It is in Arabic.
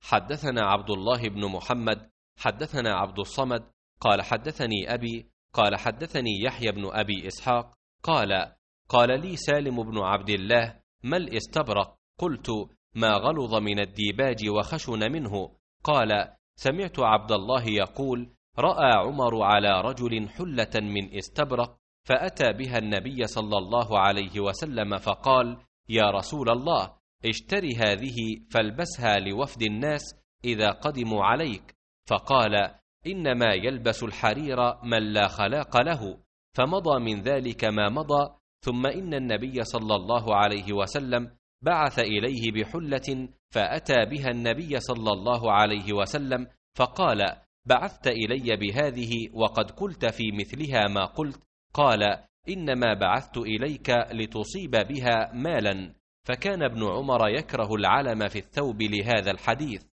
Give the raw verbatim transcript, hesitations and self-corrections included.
حدثنا عبد الله بن محمد حدثنا عبد الصمد قال حدثني أبي قال حدثني يحيى بن أبي إسحاق قال قال لي سالم بن عبد الله: ما الاستبرق؟ قلت: ما غلظ من الديباج وخشن منه. قال: سمعت عبد الله يقول: رأى عمر على رجل حلة من استبرق، فأتى بها النبي صلى الله عليه وسلم فقال: يا رسول الله، اشتري هذه فالبسها لوفد الناس إذا قدموا عليك. فقال: إنما يلبس الحرير من لا خلاق له. فمضى من ذلك ما مضى، ثم إن النبي صلى الله عليه وسلم بعث إليه بحلة، فأتى بها النبي صلى الله عليه وسلم فقال: بعثت إلي بهذه وقد قلت في مثلها ما قلت. قال: إنما بعثت إليك لتصيب بها مالا. فكان ابن عمر يكره العلم في الثوب لهذا الحديث.